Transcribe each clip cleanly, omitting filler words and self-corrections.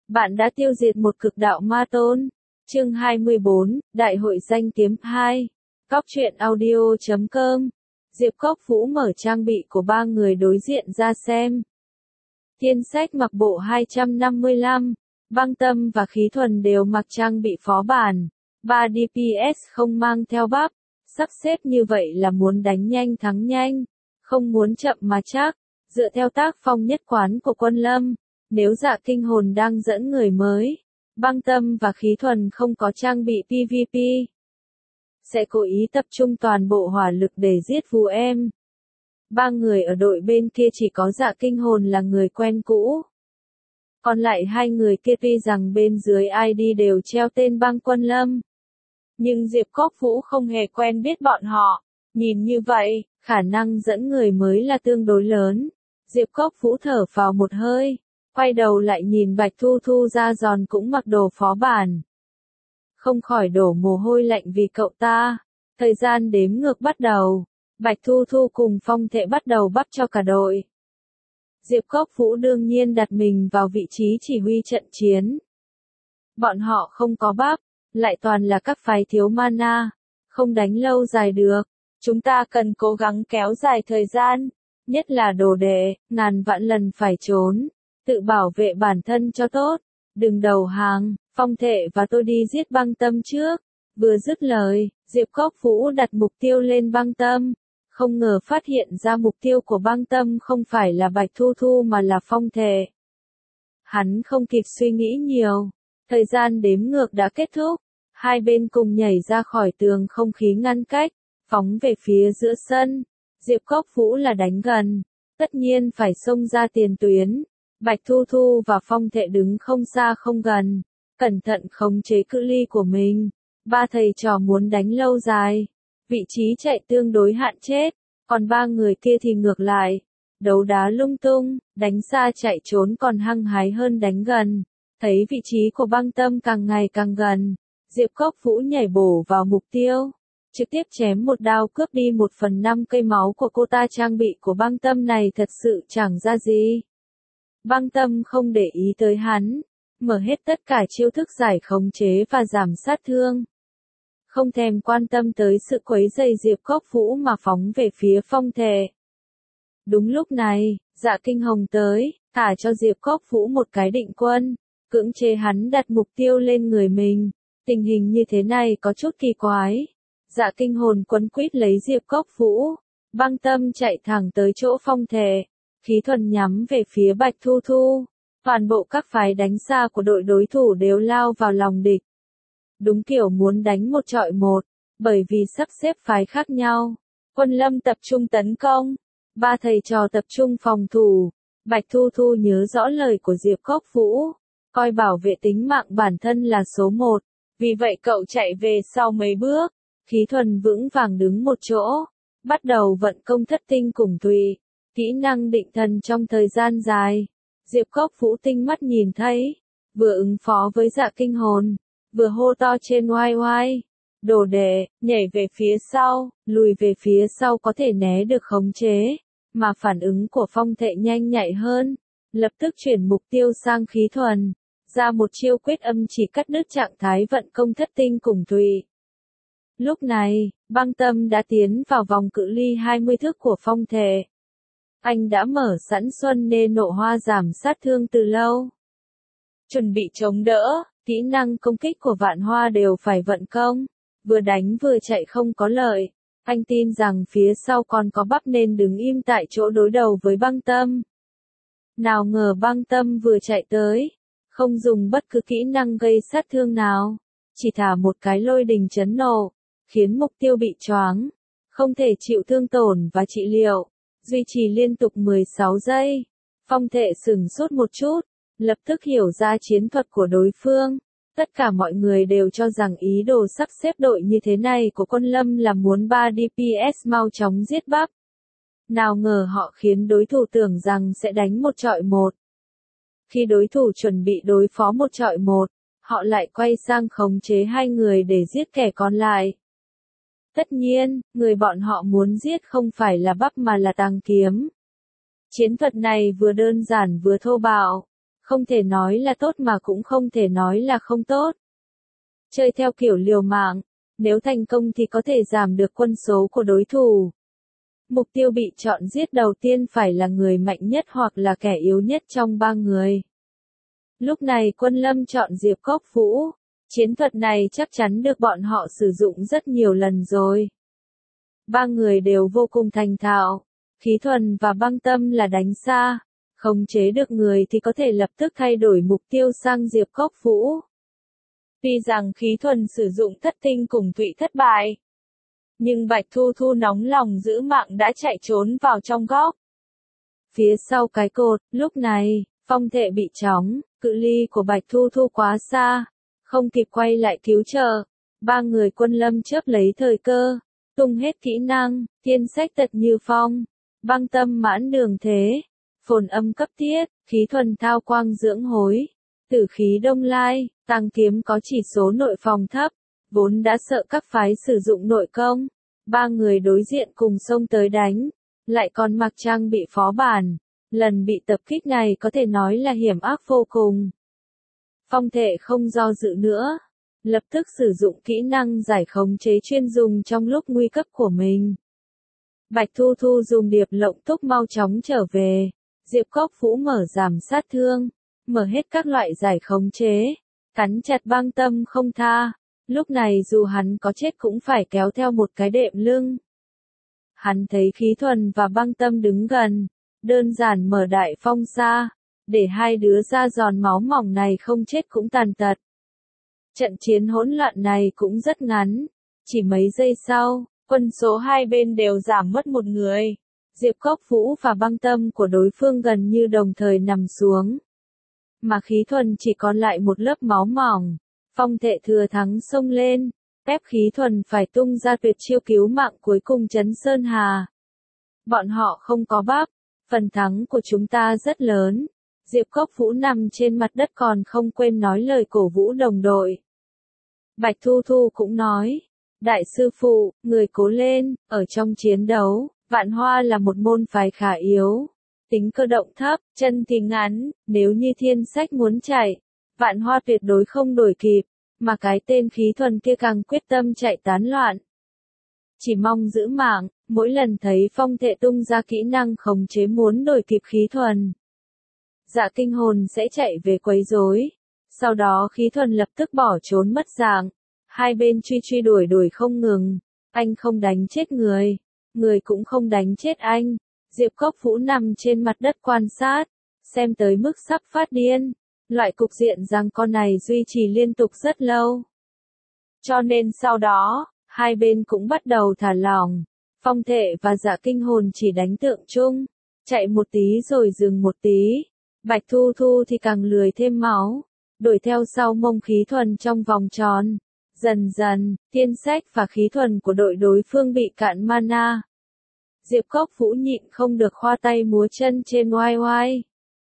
Bạn đã tiêu diệt một cực đạo ma tôn. Chương 24, Đại hội danh kiếm 2. Cóc truyện audio.com. Diệp Cốc Vũ mở trang bị của ba người đối diện ra xem. Thiên Sách mặc bộ 255, Băng Tâm và Khí Thuần đều mặc trang bị phó bản. 3 DPS không mang theo bắp, sắp xếp như vậy là muốn đánh nhanh thắng nhanh, không muốn chậm mà chắc. Dựa theo tác phong nhất quán của Quân Lâm, nếu Dạ Kinh Hồn đang dẫn người mới, Băng Tâm và Khí Thuần không có trang bị PVP, sẽ cố ý tập trung toàn bộ hỏa lực để giết Vu Em. Ba người ở đội bên kia chỉ có Dạ Kinh Hồn là người quen cũ. Còn lại hai người kia tuy rằng bên dưới ID đều treo tên Băng Quân Lâm, nhưng Diệp Cốc Vũ không hề quen biết bọn họ. Nhìn như vậy, khả năng dẫn người mới là tương đối lớn. Diệp Cốc Vũ thở phào một hơi, quay đầu lại nhìn Bạch Thu Thu ra giòn cũng mặc đồ phó bản. Không khỏi đổ mồ hôi lạnh vì cậu ta. Thời gian đếm ngược bắt đầu. Bạch Thu Thu cùng Phong Thệ bắt đầu bắp cho cả đội. Diệp Cốc Vũ đương nhiên đặt mình vào vị trí chỉ huy trận chiến. Bọn họ không có bắp, lại toàn là các phái thiếu mana, không đánh lâu dài được. Chúng ta cần cố gắng kéo dài thời gian, nhất là đồ đệ, ngàn vạn lần phải trốn, tự bảo vệ bản thân cho tốt, đừng đầu hàng. Phong Thệ và tôi đi giết Băng Tâm trước. Vừa dứt lời, Diệp Cốc Vũ đặt mục tiêu lên Băng Tâm, không ngờ phát hiện ra mục tiêu của Băng Tâm không phải là Bạch Thu Thu mà là Phong Thệ. Hắn không kịp suy nghĩ nhiều, thời gian đếm ngược đã kết thúc, hai bên cùng nhảy ra khỏi tường không khí ngăn cách, phóng về phía giữa sân. Diệp Cốc Vũ là đánh gần, tất nhiên phải xông ra tiền tuyến. Bạch Thu Thu và Phong Thệ đứng không xa không gần, cẩn thận khống chế cự ly của mình. Ba thầy trò muốn đánh lâu dài, vị trí chạy tương đối hạn chết, còn ba người kia thì ngược lại, đấu đá lung tung, đánh xa chạy trốn còn hăng hái hơn đánh gần. Thấy vị trí của Băng Tâm càng ngày càng gần, Diệp Cốc Vũ nhảy bổ vào mục tiêu, trực tiếp chém một đao cướp đi 1/5 cây máu của cô ta. Trang bị của Băng Tâm này thật sự chẳng ra gì. Băng Tâm không để ý tới hắn, mở hết tất cả chiêu thức giải khống chế và giảm sát thương, không thèm quan tâm tới sự quấy rầy Diệp Cốc Vũ mà phóng về phía Phong Thệ. Đúng lúc này, Dạ Kinh Hồng tới, thả cho Diệp Cốc Vũ một cái định quân, cưỡng chế hắn đặt mục tiêu lên người mình. Tình hình như thế này có chút kỳ quái. Dạ Kinh Hồn quấn quýt lấy Diệp Cốc Vũ, Băng Tâm chạy thẳng tới chỗ Phong Thệ, Khí Thuần nhắm về phía Bạch Thu Thu. Toàn bộ các phái đánh xa của đội đối thủ đều lao vào lòng địch. Đúng kiểu muốn đánh một trọi một, bởi vì sắp xếp phái khác nhau. Quân Lâm tập trung tấn công, ba thầy trò tập trung phòng thủ. Bạch Thu Thu nhớ rõ lời của Diệp Cốc Vũ, coi bảo vệ tính mạng bản thân là số 1, vì vậy cậu chạy về sau mấy bước. Khí Thuần vững vàng đứng một chỗ, bắt đầu vận công thất tinh cùng tùy, kỹ năng định thần trong thời gian dài. Diệp Cốc Vũ tinh mắt nhìn thấy, vừa ứng phó với Dạ Kinh Hồn, vừa hô to trên oai oai. Đồ đệ, nhảy về phía sau, lùi về phía sau có thể né được khống chế, mà phản ứng của Phong Thệ nhanh nhạy hơn, lập tức chuyển mục tiêu sang Khí Thuần, ra một chiêu quyết âm chỉ cắt đứt trạng thái vận công thất tinh cùng tùy. Lúc này, Băng Tâm đã tiến vào vòng cự ly 20 thước của Phong Thệ. Anh đã mở sẵn Xuân Nê Nộ Hoa giảm sát thương từ lâu, chuẩn bị chống đỡ. Kỹ năng công kích của Vạn Hoa đều phải vận công, vừa đánh vừa chạy không có lợi. Anh tin rằng phía sau còn có bắp nên đứng im tại chỗ đối đầu với Băng Tâm. Nào ngờ Băng Tâm vừa chạy tới, không dùng bất cứ kỹ năng gây sát thương nào, chỉ thả một cái lôi đình chấn nổ, khiến mục tiêu bị choáng, không thể chịu thương tổn và trị liệu, duy trì liên tục 16 giây. Phong Thệ sửng sốt một chút, lập tức hiểu ra chiến thuật của đối phương. Tất cả mọi người đều cho rằng ý đồ sắp xếp đội như thế này của Quân Lâm là muốn 3 DPS mau chóng giết bắp. Nào ngờ họ khiến đối thủ tưởng rằng sẽ đánh một trọi một. Khi đối thủ chuẩn bị đối phó một trọi một, họ lại quay sang khống chế hai người để giết kẻ còn lại. Tất nhiên, người bọn họ muốn giết không phải là bắp mà là Tàng Kiếm. Chiến thuật này vừa đơn giản vừa thô bạo, Không thể nói là tốt mà cũng không thể nói là không tốt. Chơi theo kiểu liều mạng, nếu thành công thì có thể giảm được quân số của đối thủ. Mục tiêu bị chọn giết đầu tiên phải là người mạnh nhất hoặc là kẻ yếu nhất trong ba người. Lúc này Quân Lâm chọn Diệp Cốc Vũ. Chiến thuật này chắc chắn được bọn họ sử dụng rất nhiều lần rồi. Ba người đều vô cùng thành thạo. Khí Thuần và Băng Tâm là đánh xa. Khống chế được người thì có thể lập tức thay đổi mục tiêu sang Diệp Cốc Vũ. Tuy rằng Khí Thuần sử dụng thất tinh cùng Thụy thất bại. Nhưng Bạch Thu Thu nóng lòng giữ mạng đã chạy trốn vào trong góc. Phía sau cái cột, lúc này, Phong Thệ bị chóng, cự ly của Bạch Thu Thu quá xa, không kịp quay lại cứu trợ. Ba người Quân Lâm chớp lấy thời cơ, tung hết kỹ năng, thiên sách tật như phong, Băng Tâm mãn đường thế, phồn âm cấp thiết, Khí Thuần thao quang dưỡng hối, tử khí đông lai, Tăng Kiếm có chỉ số nội phòng thấp, vốn đã sợ các phái sử dụng nội công. Ba người đối diện cùng xông tới đánh, lại còn mặc trang bị phó bản. Lần bị tập kích này có thể nói là hiểm ác vô cùng. Phong Thệ không do dự nữa, lập tức sử dụng kỹ năng giải khống chế chuyên dùng trong lúc nguy cấp của mình. Bạch Thu Thu dùng điệp lộng túc mau chóng trở về, Diệp Cốc Vũ mở giảm sát thương, mở hết các loại giải khống chế, cắn chặt Băng Tâm không tha. Lúc này dù hắn có chết cũng phải kéo theo một cái đệm lưng. Hắn thấy Khí Thuần và Băng Tâm đứng gần, đơn giản mở đại phong xa, để hai đứa da giòn máu mỏng này không chết cũng tàn tật. Trận chiến hỗn loạn này cũng rất ngắn, chỉ mấy giây sau, quân số hai bên đều giảm mất một người. Diệp Cốc Vũ và Băng Tâm của đối phương gần như đồng thời nằm xuống. Mà Khí Thuần chỉ còn lại một lớp máu mỏng. Phong Thệ thừa thắng xông lên, ép Khí Thuần phải tung ra tuyệt chiêu cứu mạng cuối cùng trấn Sơn Hà. Bọn họ không có bắp, phần thắng của chúng ta rất lớn. Diệp Cốc Vũ nằm trên mặt đất còn không quên nói lời cổ vũ đồng đội. Bạch Thu Thu cũng nói, đại sư phụ, người cố lên, ở trong chiến đấu, Vạn Hoa là một môn phái khá yếu. Tính cơ động thấp, chân thì ngắn, nếu như thiên sách muốn chạy, Vạn Hoa tuyệt đối không đuổi kịp, mà cái tên Khí Thuần kia càng quyết tâm chạy tán loạn. Chỉ mong giữ mạng, mỗi lần thấy Phong Thệ tung ra kỹ năng khống chế muốn đuổi kịp Khí Thuần. Dạ Kinh Hồn sẽ chạy về quấy rối. Sau đó Khí Thuần lập tức bỏ trốn mất dạng. Hai bên truy đuổi không ngừng. Anh không đánh chết người. Người cũng không đánh chết anh. Diệp Cốc Vũ nằm trên mặt đất quan sát. Xem tới mức sắp phát điên. Loại cục diện giằng co này duy trì liên tục rất lâu. Cho nên sau đó, hai bên cũng bắt đầu thả lỏng. Phong Thệ và Dạ Kinh Hồn chỉ đánh tượng chung. Chạy một tí rồi dừng một tí. Bạch Thu Thu thì càng lười thêm máu. Đuổi theo sau mông Khí Thuần trong vòng tròn. Dần dần, thiên sách và Khí Thuần của đội đối phương bị cạn mana. Diệp Cốc Vũ nhịn không được khoa tay múa chân trên oai oai.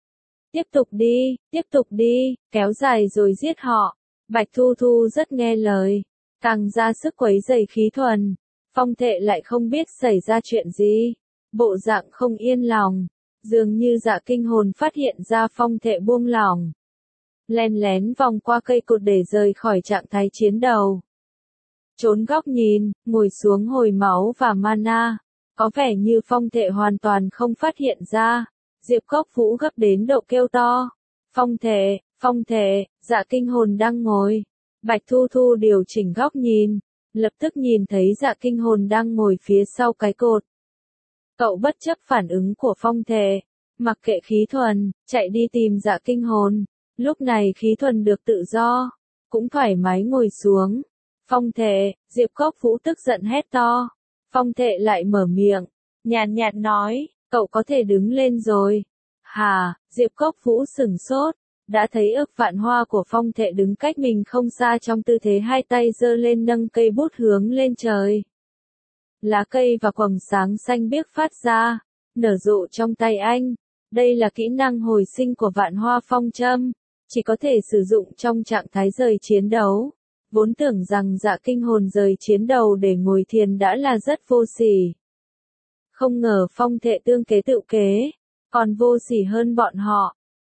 Tiếp tục đi, kéo dài rồi giết họ. Bạch Thu Thu rất nghe lời, càng ra sức quấy rầy Khí Thuần. Phong Thệ lại không biết xảy ra chuyện gì, bộ dạng không yên lòng, dường như Dạ Kinh Hồn phát hiện ra Phong Thệ buông lỏng. Len lén vòng qua cây cột để rời khỏi trạng thái chiến đầu. Trốn góc nhìn, ngồi xuống hồi máu và mana. Có vẻ như Phong Thệ hoàn toàn không phát hiện ra. Diệp Cốc Vũ gấp đến độ kêu to. Phong Thệ, Dạ Kinh Hồn đang ngồi. Bạch Thu Thu điều chỉnh góc nhìn. Lập tức nhìn thấy Dạ Kinh Hồn đang ngồi phía sau cái cột. Cậu bất chấp phản ứng của Phong Thệ. Mặc kệ Khí Thuần, chạy đi tìm Dạ Kinh Hồn. Lúc này Khí Thuần được tự do. Cũng thoải mái ngồi xuống. Phong Thệ, Diệp Cốc Vũ tức giận hét to. Phong Thệ lại mở miệng. Nhàn nhạt nói. Cậu có thể đứng lên rồi. Hà, Diệp Cốc Vũ sửng sốt. Đã thấy ức Vạn Hoa của Phong Thệ đứng cách mình không xa trong tư thế hai tay giơ lên nâng cây bút hướng lên trời. Lá cây và quầng sáng xanh biếc phát ra, nở rộ trong tay anh. Đây là kỹ năng hồi sinh của Vạn Hoa Phong Châm, chỉ có thể sử dụng trong trạng thái rời chiến đấu. Vốn tưởng rằng Dạ Kinh Hồn rời chiến đấu để ngồi thiền đã là rất vô sỉ. Không ngờ Phong Thệ tương kế tự kế, còn vô sỉ hơn bọn họ.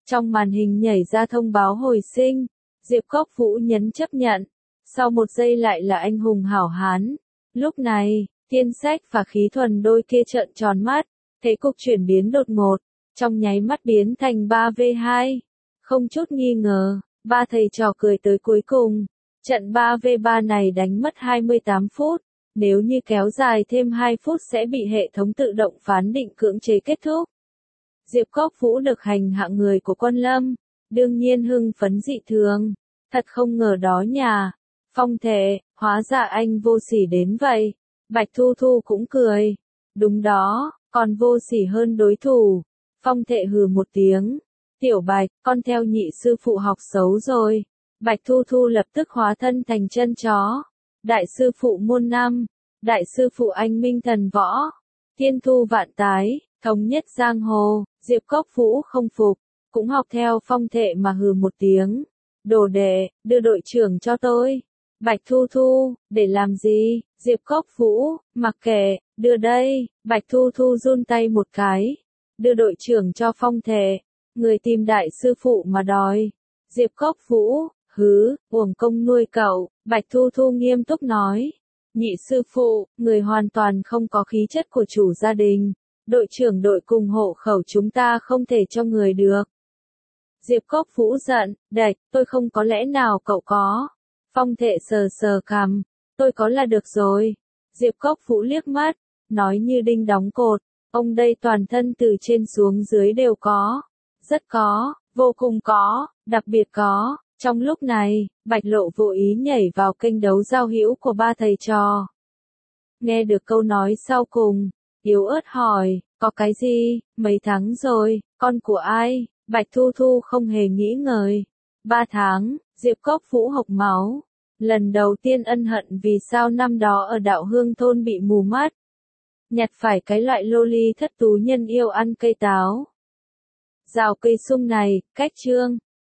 Trong màn hình nhảy ra thông báo hồi sinh, Diệp Cốc Vũ nhấn chấp nhận. Sau một giây lại là anh hùng hảo hán. Lúc này, Tiên Sách và Khí Thuần đôi kia trợn tròn mắt, thấy cục chuyển biến đột ngột, trong nháy mắt biến thành 3v2. Không chút nghi ngờ, ba thầy trò cười tới cuối cùng. Trận 3v3 này đánh mất 28 phút, nếu như kéo dài thêm 2 phút sẽ bị hệ thống tự động phán định cưỡng chế kết thúc. Diệp Cốc Vũ được hành hạng người của Quân Lâm, đương nhiên hưng phấn dị thường, thật không ngờ đó nhà. Phong Thệ, hóa ra anh Vô Sỉ đến vậy. Bạch Thu Thu cũng cười. Đúng đó, còn vô sỉ hơn đối thủ. Phong Thệ hừ một tiếng. Tiểu Bạch, con theo nhị sư phụ học xấu rồi. Bạch Thu Thu lập tức hóa thân thành chân chó. Đại sư phụ môn năm. Đại sư phụ anh minh thần võ. Thiên thu vạn tái, thống nhất giang hồ. Diệp Cốc Vũ không phục, cũng học theo Phong Thệ mà hừ một tiếng. Đồ đệ, đưa đội trưởng cho tôi. Bạch Thu Thu, để làm gì? Diệp Cốc Vũ, mặc kệ, đưa đây. Bạch Thu Thu run tay một cái. Đưa đội trưởng cho Phong Thệ. Người tìm đại sư phụ mà đòi. Diệp Cốc Vũ, hứ, uổng công nuôi cậu. Bạch Thu Thu nghiêm túc nói. Nhị sư phụ, người hoàn toàn không có khí chất của chủ gia đình. Đội trưởng đội cùng hộ khẩu chúng ta không thể cho người được. Diệp Cốc Vũ giận, đạch, tôi không có lẽ nào cậu có. Phong Thệ sờ sờ cằm, tôi có là được rồi. Diệp Cốc Vũ liếc mắt, nói như đinh đóng cột, ông đây toàn thân từ trên xuống dưới đều có. Rất có, vô cùng có, đặc biệt có. Trong lúc này, Bạch Lộ vô ý nhảy vào kênh đấu giao hữu của ba thầy trò. Nghe được câu nói sau cùng, yếu ớt hỏi, có cái gì, mấy tháng rồi, con của ai? Bạch Thu Thu không hề nghĩ ngợi. 3 tháng, Diệp Cốc Vũ hộc máu. Lần đầu tiên ân hận vì sao năm đó ở Đạo Hương thôn bị mù mắt. Nhặt phải cái loại loli thất tú nhân yêu ăn cây táo. Rào cây sung này, cách chương.